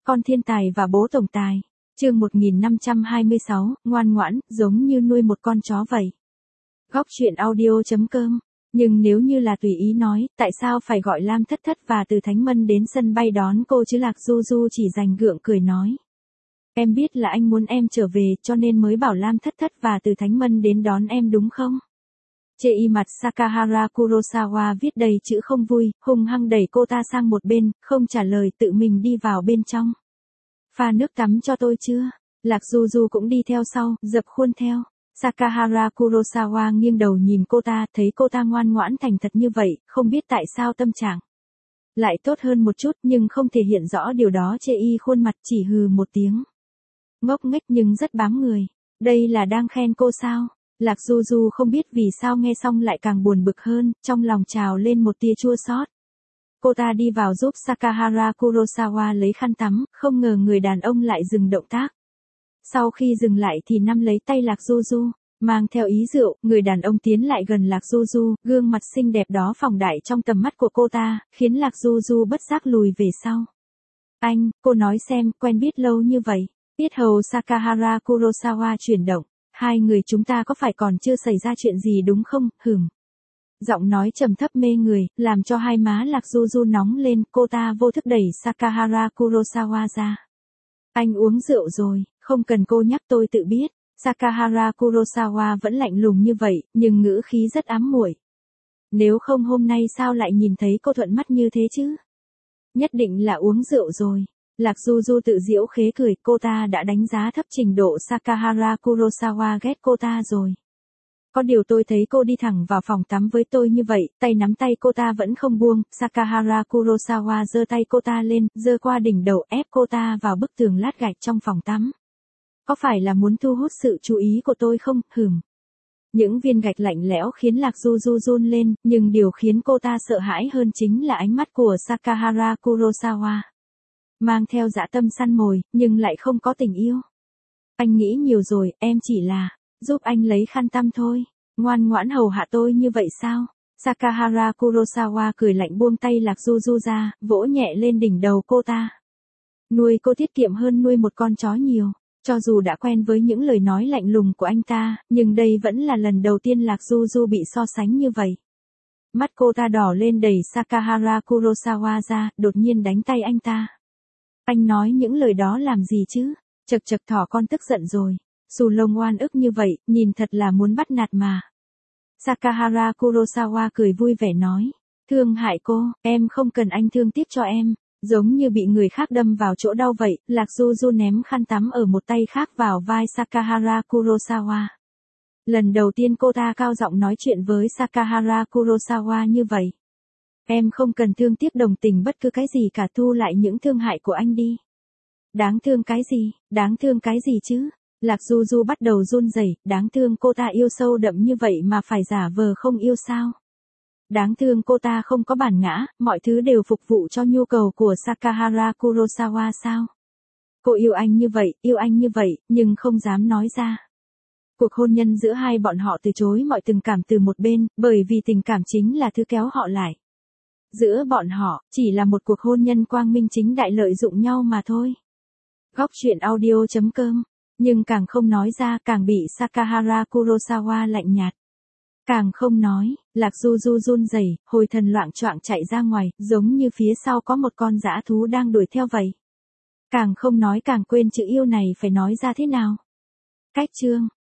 Con thiên tài và bố tổng tài. Chương 1526, ngoan ngoãn, giống như nuôi một con chó vậy. Góc truyện audio.com. Nhưng nếu như là tùy ý nói, tại sao phải gọi Lam Thất Thất và Từ Thánh Mân đến sân bay đón cô chứ? Lạc Du Du chỉ dành gượng cười nói. Em biết là anh muốn em trở về cho nên mới bảo Lam Thất Thất và Từ Thánh Mân đến đón em đúng không? Chê y mặt Sakahara Kurosawa viết đầy chữ không vui, hung hăng đẩy cô ta sang một bên, không trả lời, tự mình đi vào bên trong. Pha nước tắm cho tôi chưa? Lạc Du Du cũng đi theo sau, dập khuôn theo. Sakahara Kurosawa nghiêng đầu nhìn cô ta, thấy cô ta ngoan ngoãn thành thật như vậy, không biết tại sao tâm trạng lại tốt hơn một chút nhưng không thể hiện rõ điều đó. Chê y khuôn mặt chỉ hừ một tiếng. Ngốc nghếch nhưng rất bám người. Đây là đang khen cô sao? Lạc Du Du không biết vì sao nghe xong lại càng buồn bực hơn, trong lòng trào lên một tia chua xót. Cô ta đi vào giúp Sakahara Kurosawa lấy khăn tắm, không ngờ người đàn ông lại dừng động tác. Sau khi dừng lại thì nắm lấy tay Lạc Du Du, mang theo ý rượu, người đàn ông tiến lại gần Lạc Du Du, gương mặt xinh đẹp đó phóng đại trong tầm mắt của cô ta, khiến Lạc Du Du bất giác lùi về sau. Anh, cô nói xem, quen biết lâu như vậy. Tiết hầu Sakahara Kurosawa chuyển động. Hai người chúng ta có phải còn chưa xảy ra chuyện gì đúng không? Giọng nói trầm thấp mê người, làm cho hai má Lạc Du Du nóng lên, cô ta vô thức đẩy Sakahara Kurosawa ra. Anh uống rượu rồi, không cần cô nhắc tôi tự biết. Sakahara Kurosawa vẫn lạnh lùng như vậy, nhưng ngữ khí rất ám muội. Nếu không hôm nay sao lại nhìn thấy cô thuận mắt như thế chứ? Nhất định là uống rượu rồi. Lạc Du Du tự giễu khế cười, cô ta đã đánh giá thấp trình độ Sakahara Kurosawa ghét cô ta rồi. Có điều tôi thấy cô đi thẳng vào phòng tắm với tôi như vậy, tay nắm tay cô ta vẫn không buông, Sakahara Kurosawa giơ tay cô ta lên, giơ qua đỉnh đầu ép cô ta vào bức tường lát gạch trong phòng tắm. Có phải là muốn thu hút sự chú ý của tôi không? Những viên gạch lạnh lẽo khiến Lạc Du Du run lên, nhưng điều khiến cô ta sợ hãi hơn chính là ánh mắt của Sakahara Kurosawa. Mang theo dã tâm săn mồi, nhưng lại không có tình yêu. Anh nghĩ nhiều rồi, em chỉ là giúp anh lấy khăn tăm thôi. Ngoan ngoãn hầu hạ tôi như vậy sao? Sakahara Kurosawa cười lạnh buông tay Lạc Du Du ra, vỗ nhẹ lên đỉnh đầu cô ta. Nuôi cô tiết kiệm hơn nuôi một con chó nhiều. Cho dù đã quen với những lời nói lạnh lùng của anh ta, nhưng đây vẫn là lần đầu tiên Lạc Du Du bị so sánh như vậy. Mắt cô ta đỏ lên đẩy Sakahara Kurosawa ra, đột nhiên đánh tay anh ta. Anh nói những lời đó làm gì chứ? Chật chật, thỏ con tức giận rồi. Xù lông oan ức như vậy, nhìn thật là muốn bắt nạt mà. Sakahara Kurosawa cười vui vẻ nói. Thương hại cô, em không cần anh thương tiếc cho em. Giống như bị người khác đâm vào chỗ đau vậy, Lạc Du Du ném khăn tắm ở một tay khác vào vai Sakahara Kurosawa. Lần đầu tiên cô ta cao giọng nói chuyện với Sakahara Kurosawa như vậy. Em không cần thương tiếc đồng tình bất cứ cái gì cả, thu lại những thương hại của anh đi. Đáng thương cái gì? Đáng thương cái gì chứ? Lạc Du Du bắt đầu run rẩy, đáng thương cô ta yêu sâu đậm như vậy mà phải giả vờ không yêu sao? Đáng thương cô ta không có bản ngã, mọi thứ đều phục vụ cho nhu cầu của Sakahara Kurosawa sao? Cô yêu anh như vậy, nhưng không dám nói ra. Cuộc hôn nhân giữa hai bọn họ từ chối mọi tình cảm từ một bên, bởi vì tình cảm chính là thứ kéo họ lại. Giữa bọn họ, chỉ là một cuộc hôn nhân quang minh chính đại lợi dụng nhau mà thôi. Góc truyện audio.com. Nhưng càng không nói ra càng bị Sakahara Kurosawa lạnh nhạt. Càng không nói, Lạc Du Du run rẩy, hồi thần loạng choạng chạy ra ngoài, giống như phía sau có một con dã thú đang đuổi theo vậy. Càng không nói càng quên chữ yêu này phải nói ra thế nào. Cách chương.